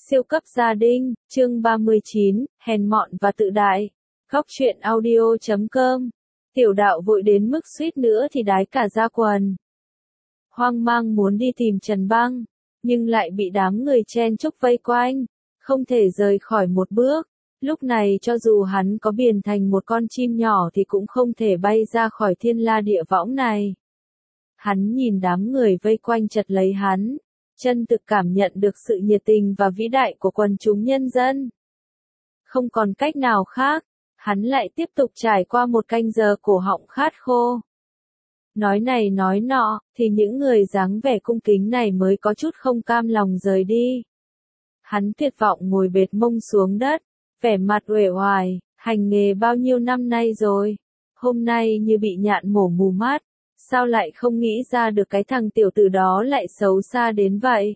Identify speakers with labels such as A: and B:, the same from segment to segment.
A: Siêu cấp gia đình, chương 39, hèn mọn và tự đại. Góc truyện audio.com. Tiểu đạo vội đến mức suýt nữa thì đái cả da quần. Hoang mang muốn đi tìm Trần Băng, nhưng lại bị đám người chen chúc vây quanh, không thể rời khỏi một bước. Lúc này cho dù hắn có biến thành một con chim nhỏ thì cũng không thể bay ra khỏi thiên la địa võng này. Hắn nhìn đám người vây quanh chật lấy hắn, chân thực cảm nhận được sự nhiệt tình và vĩ đại của quần chúng nhân dân. Không còn cách nào khác, hắn lại tiếp tục trải qua một canh giờ cổ họng khát khô. Nói này nói nọ, thì những người dáng vẻ cung kính này mới có chút không cam lòng rời đi. Hắn tuyệt vọng ngồi bệt mông xuống đất, vẻ mặt uể oải, hành nghề bao nhiêu năm nay rồi, hôm nay như bị nhạn mổ mù mắt. Sao lại không nghĩ ra được cái thằng tiểu tử đó lại xấu xa đến vậy?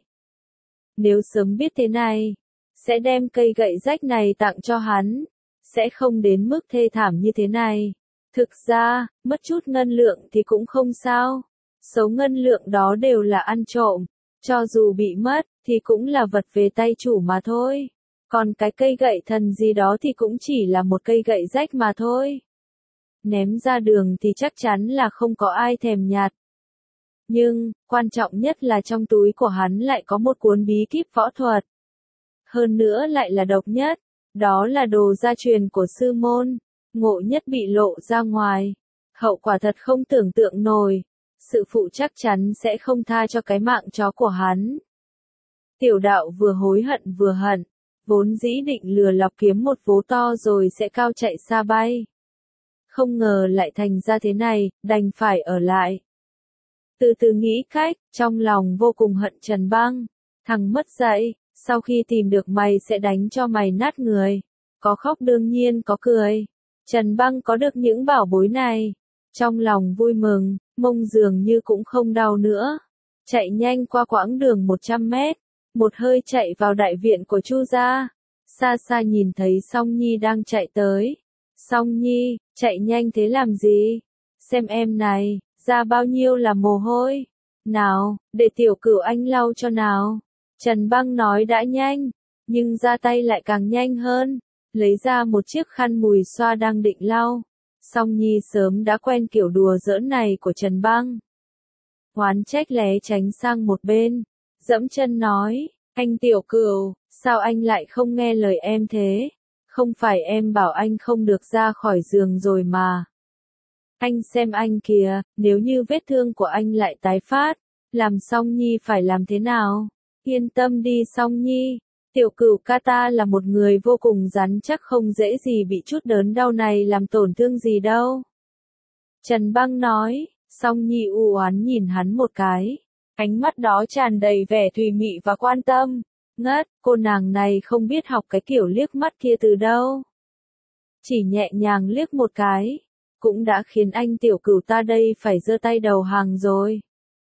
A: Nếu sớm biết thế này, sẽ đem cây gậy rách này tặng cho hắn, sẽ không đến mức thê thảm như thế này. Thực ra, mất chút ngân lượng thì cũng không sao, số ngân lượng đó đều là ăn trộm, cho dù bị mất, thì cũng là vật về tay chủ mà thôi. Còn cái cây gậy thần gì đó thì cũng chỉ là một cây gậy rách mà thôi. Ném ra đường thì chắc chắn là không có ai thèm nhặt. Nhưng, quan trọng nhất là trong túi của hắn lại có một cuốn bí kíp võ thuật. Hơn nữa lại là độc nhất, đó là đồ gia truyền của sư môn, ngộ nhất bị lộ ra ngoài. Hậu quả thật không tưởng tượng nổi, sự phụ chắc chắn sẽ không tha cho cái mạng chó của hắn. Tiểu đạo vừa hối hận vừa hận, vốn dĩ định lừa lọc kiếm một vố to rồi sẽ cao chạy xa bay. Không ngờ lại thành ra thế này, đành phải ở lại. Từ từ nghĩ cách, trong lòng vô cùng hận Trần Băng. Thằng mất dạy, sau khi tìm được mày sẽ đánh cho mày nát người. Có khóc đương nhiên có cười. Trần Băng có được những bảo bối này. Trong lòng vui mừng, mông dường như cũng không đau nữa. Chạy nhanh qua quãng đường 100 mét. Một hơi chạy vào đại viện của Chu gia. Xa xa nhìn thấy Song Nhi đang chạy tới. Song Nhi, chạy nhanh thế làm gì? Xem em này, ra bao nhiêu là mồ hôi. Nào, để tiểu cửu anh lau cho nào. Trần Băng nói đã nhanh, nhưng ra tay lại càng nhanh hơn. Lấy ra một chiếc khăn mùi xoa đang định lau. Song Nhi sớm đã quen kiểu đùa giỡn này của Trần Băng. Oán trách lé tránh sang một bên, dẫm chân nói, anh tiểu cửu, sao anh lại không nghe lời em thế? Không phải em bảo anh không được ra khỏi giường rồi mà. Anh xem anh kìa, nếu như vết thương của anh lại tái phát, làm Song Nhi phải làm thế nào? Yên tâm đi Song Nhi, tiểu cửu ca ta là một người vô cùng rắn chắc không dễ gì bị chút đớn đau này làm tổn thương gì đâu. Trần Băng nói, Song Nhi u oán nhìn hắn một cái, ánh mắt đó tràn đầy vẻ thùy mị và quan tâm. Ngất, cô nàng này không biết học cái kiểu liếc mắt kia từ đâu. Chỉ nhẹ nhàng liếc một cái, cũng đã khiến anh tiểu cửu ta đây phải giơ tay đầu hàng rồi.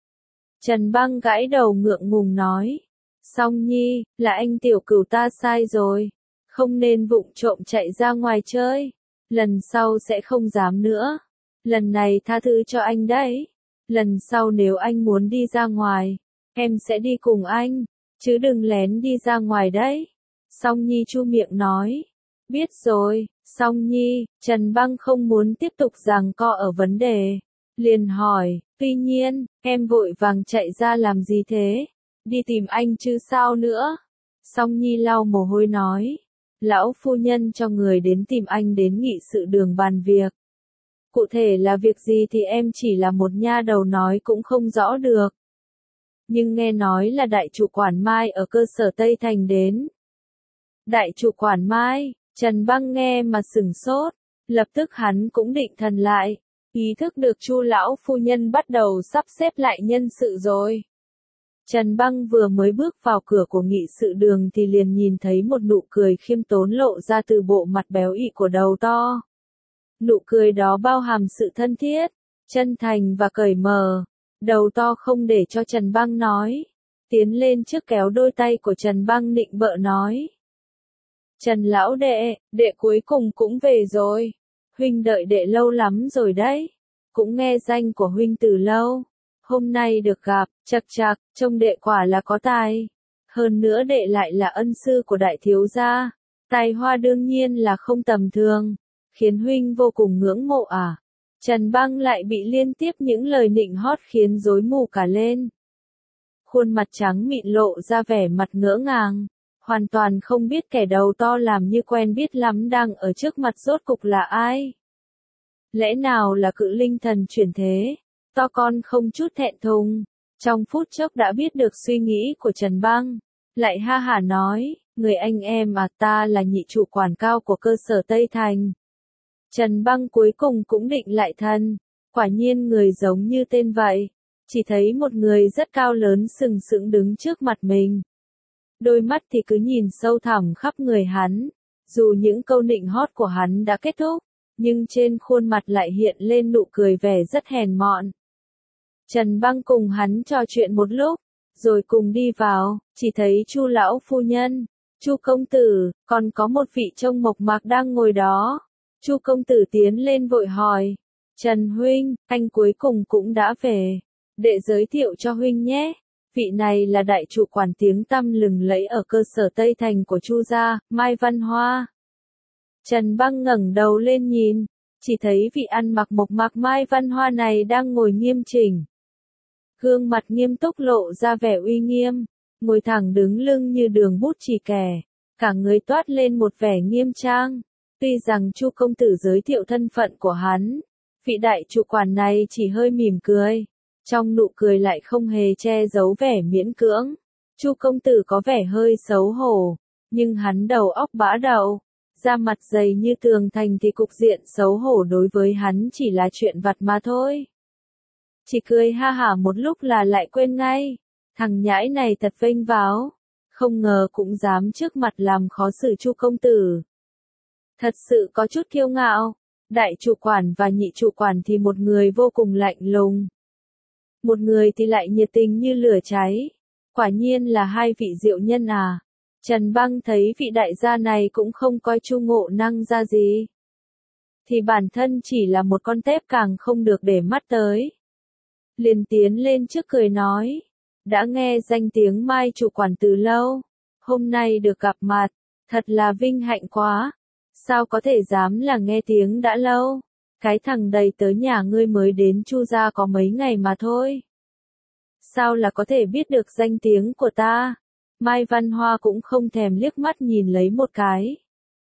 A: Trần Băng gãi đầu ngượng ngùng nói, Song Nhi, là anh tiểu cửu ta sai rồi, không nên vụng trộm chạy ra ngoài chơi, lần sau sẽ không dám nữa, lần này tha thứ cho anh đấy, lần sau nếu anh muốn đi ra ngoài, em sẽ đi cùng anh. Chứ đừng lén đi ra ngoài đấy. Song Nhi chu miệng nói. Biết rồi, Song Nhi, Trần Băng không muốn tiếp tục giằng co ở vấn đề. Liền hỏi, tuy nhiên, em vội vàng chạy ra làm gì thế? Đi tìm anh chứ sao nữa? Song Nhi lau mồ hôi nói. Lão phu nhân cho người đến tìm anh đến nghị sự đường bàn việc. Cụ thể là việc gì thì em chỉ là một nha đầu nói cũng không rõ được. Nhưng nghe nói là đại chủ quản Mai ở cơ sở Tây Thành đến. Đại chủ quản Mai, Trần Băng nghe mà sửng sốt, lập tức hắn cũng định thần lại, ý thức được Chu lão phu nhân bắt đầu sắp xếp lại nhân sự rồi. Trần Băng vừa mới bước vào cửa của nghị sự đường thì liền nhìn thấy một nụ cười khiêm tốn lộ ra từ bộ mặt béo ị của đầu to. Nụ cười đó bao hàm sự thân thiết, chân thành và cởi mở. Đầu to không để cho Trần Băng nói, tiến lên trước kéo đôi tay của Trần Băng nịnh bợ nói. Trần lão đệ, đệ cuối cùng cũng về rồi, huynh đợi đệ lâu lắm rồi đấy, cũng nghe danh của huynh từ lâu, hôm nay được gặp, chậc chậc, trông đệ quả là có tài. Hơn nữa đệ lại là ân sư của đại thiếu gia. Tài hoa đương nhiên là không tầm thường. Khiến huynh vô cùng ngưỡng mộ à? Trần Băng lại bị liên tiếp những lời nịnh hót khiến rối mù cả lên. Khuôn mặt trắng mịn lộ ra vẻ mặt ngỡ ngàng. Hoàn toàn không biết kẻ đầu to làm như quen biết lắm đang ở trước mặt rốt cục là ai. Lẽ nào là cự linh thần chuyển thế? To con không chút thẹn thùng. Trong phút chốc đã biết được suy nghĩ của Trần Băng. Lại ha hả nói, người anh em à, ta là nhị trụ quản cao của cơ sở Tây Thành. Trần Băng cuối cùng cũng định lại thân. Quả nhiên người giống như tên vậy. Chỉ thấy một người rất cao lớn sừng sững đứng trước mặt mình. Đôi mắt thì cứ nhìn sâu thẳm khắp người hắn. Dù những câu nịnh hót của hắn đã kết thúc, nhưng trên khuôn mặt lại hiện lên nụ cười vẻ rất hèn mọn. Trần Băng cùng hắn trò chuyện một lúc, rồi cùng đi vào, chỉ thấy Chu lão phu nhân, Chu công tử, còn có một vị trông mộc mạc đang ngồi đó. Chu công tử tiến lên vội hỏi, Trần huynh, anh cuối cùng cũng đã về. Đệ giới thiệu cho huynh nhé. Vị này là đại trụ quản tiếng tăm lừng lẫy ở cơ sở Tây Thành của Chu gia, Mai Văn Hoa. Trần Băng ngẩng đầu lên nhìn, chỉ thấy vị ăn mặc mộc mạc Mai Văn Hoa này đang ngồi nghiêm chỉnh. Gương mặt nghiêm túc lộ ra vẻ uy nghiêm, ngồi thẳng đứng lưng như đường bút chì kẻ, cả người toát lên một vẻ nghiêm trang. Tuy rằng Chu công tử giới thiệu thân phận của hắn, vị đại trụ quản này chỉ hơi mỉm cười, trong nụ cười lại không hề che giấu vẻ miễn cưỡng. Chu công tử có vẻ hơi xấu hổ, nhưng hắn đầu óc bã đậu, da mặt dày như tường thành thì cục diện xấu hổ đối với hắn chỉ là chuyện vặt mà thôi. Chỉ cười ha hả một lúc là lại quên ngay. Thằng nhãi này thật vênh váo, không ngờ cũng dám trước mặt làm khó xử Chu công tử. Thật sự có chút kiêu ngạo. Đại trụ quản và nhị trụ quản thì một người vô cùng lạnh lùng, một người thì lại nhiệt tình như lửa cháy. Quả nhiên là hai vị diệu nhân à. Trần Băng thấy vị đại gia này cũng không coi Chu Ngộ Năng ra gì, thì bản thân chỉ là một con tép càng không được để mắt tới. Liền tiến lên trước cười nói, đã nghe danh tiếng Mai trụ quản từ lâu, hôm nay được gặp mặt, thật là vinh hạnh quá. Sao có thể dám là nghe tiếng đã lâu, cái thằng đầy tớ nhà ngươi mới đến Chu gia có mấy ngày mà thôi. Sao là có thể biết được danh tiếng của ta? Mai Văn Hoa cũng không thèm liếc mắt nhìn lấy một cái.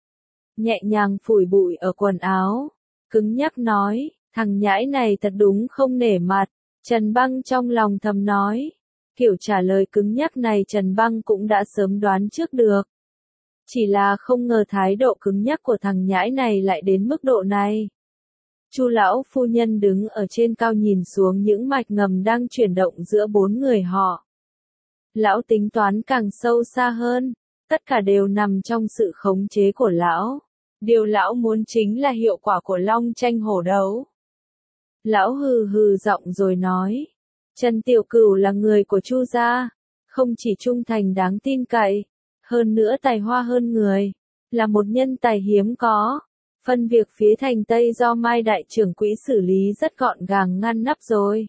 A: Nhẹ nhàng phủi bụi ở quần áo, cứng nhắc nói, thằng nhãi này thật đúng không nể mặt. Trần Băng trong lòng thầm nói, kiểu trả lời cứng nhắc này Trần Băng cũng đã sớm đoán trước được. Chỉ là không ngờ thái độ cứng nhắc của thằng nhãi này lại đến mức độ này. Chu lão phu nhân đứng ở trên cao nhìn xuống những mạch ngầm đang chuyển động giữa bốn người họ. Lão tính toán càng sâu xa hơn, tất cả đều nằm trong sự khống chế của lão. Điều lão muốn chính là hiệu quả của long tranh hổ đấu. Lão hừ hừ giọng rồi nói, Trần Tiểu Cửu là người của Chu gia, không chỉ trung thành đáng tin cậy, hơn nữa tài hoa hơn người, là một nhân tài hiếm có. Phân việc phía thành Tây do Mai đại trưởng quỹ xử lý rất gọn gàng ngăn nắp rồi.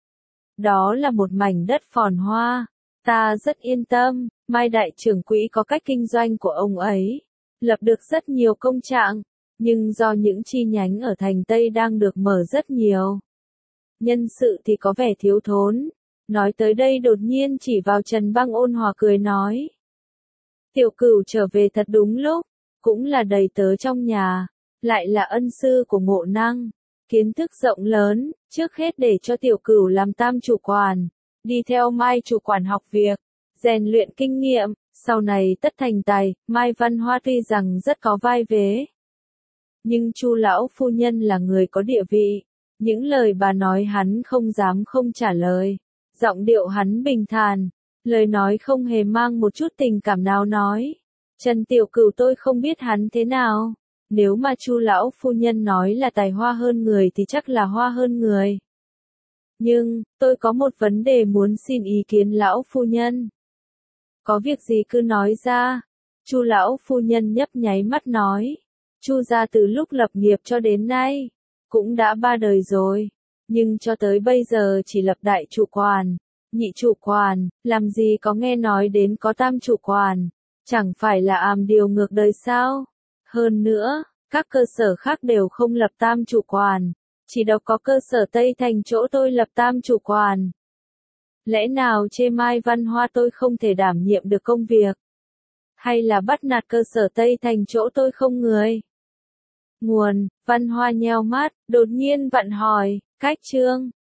A: Đó là một mảnh đất phồn hoa, ta rất yên tâm. Mai đại trưởng quỹ có cách kinh doanh của ông ấy, lập được rất nhiều công trạng, nhưng do những chi nhánh ở thành Tây đang được mở rất nhiều, nhân sự thì có vẻ thiếu thốn. Nói tới đây đột nhiên chỉ vào Trần Băng ôn hòa cười nói, Tiểu Cửu trở về thật đúng lúc, cũng là đầy tớ trong nhà, lại là ân sư của Ngộ Năng, kiến thức rộng lớn, trước hết để cho Tiểu Cửu làm tam chủ quản, đi theo Mai chủ quản học việc, rèn luyện kinh nghiệm, sau này tất thành tài. Mai Văn Hoa tuy rằng rất có vai vế, nhưng Chu lão phu nhân là người có địa vị, những lời bà nói hắn không dám không trả lời. Giọng điệu hắn bình thản, lời nói không hề mang một chút tình cảm nào nói, Trần Tiểu Cửu tôi không biết hắn thế nào, nếu mà Chu lão phu nhân nói là tài hoa hơn người thì chắc là hoa hơn người. Nhưng, tôi có một vấn đề muốn xin ý kiến lão phu nhân. Có việc gì cứ nói ra. Chu lão phu nhân nhấp nháy mắt nói, Chu gia từ lúc lập nghiệp cho đến nay, cũng đã 3 đời rồi, nhưng cho tới bây giờ chỉ lập đại trụ quản, Nhị chủ quản, làm gì có nghe nói đến có tam chủ quản, chẳng phải là àm điều ngược đời sao? Hơn nữa, các cơ sở khác đều không lập tam chủ quản, chỉ độc có cơ sở Tây Thành chỗ tôi lập tam chủ quản. Lẽ nào chê Mai Văn Hoa tôi không thể đảm nhiệm được công việc? Hay là bắt nạt cơ sở Tây Thành chỗ tôi không người? Nguồn, Văn Hoa nheo mắt, đột nhiên vặn hỏi, cách chương.